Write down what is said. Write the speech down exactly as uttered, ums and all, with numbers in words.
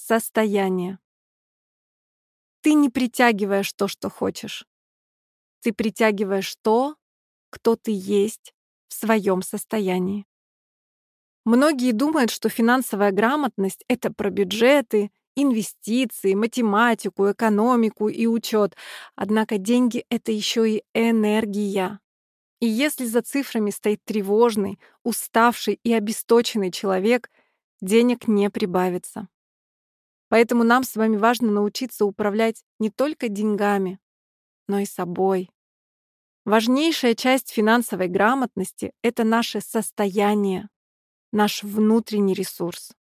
состояние. Ты не притягиваешь то, что хочешь. Ты притягиваешь то, кто ты есть в своем состоянии. Многие думают, что финансовая грамотность — это про бюджеты, инвестиции, математику, экономику и учет. Однако деньги — это еще и энергия. И если за цифрами стоит тревожный, уставший и обесточенный человек, денег не прибавится. Поэтому нам с вами важно научиться управлять не только деньгами, но и собой. Важнейшая часть финансовой грамотности — это наше состояние, наш внутренний ресурс.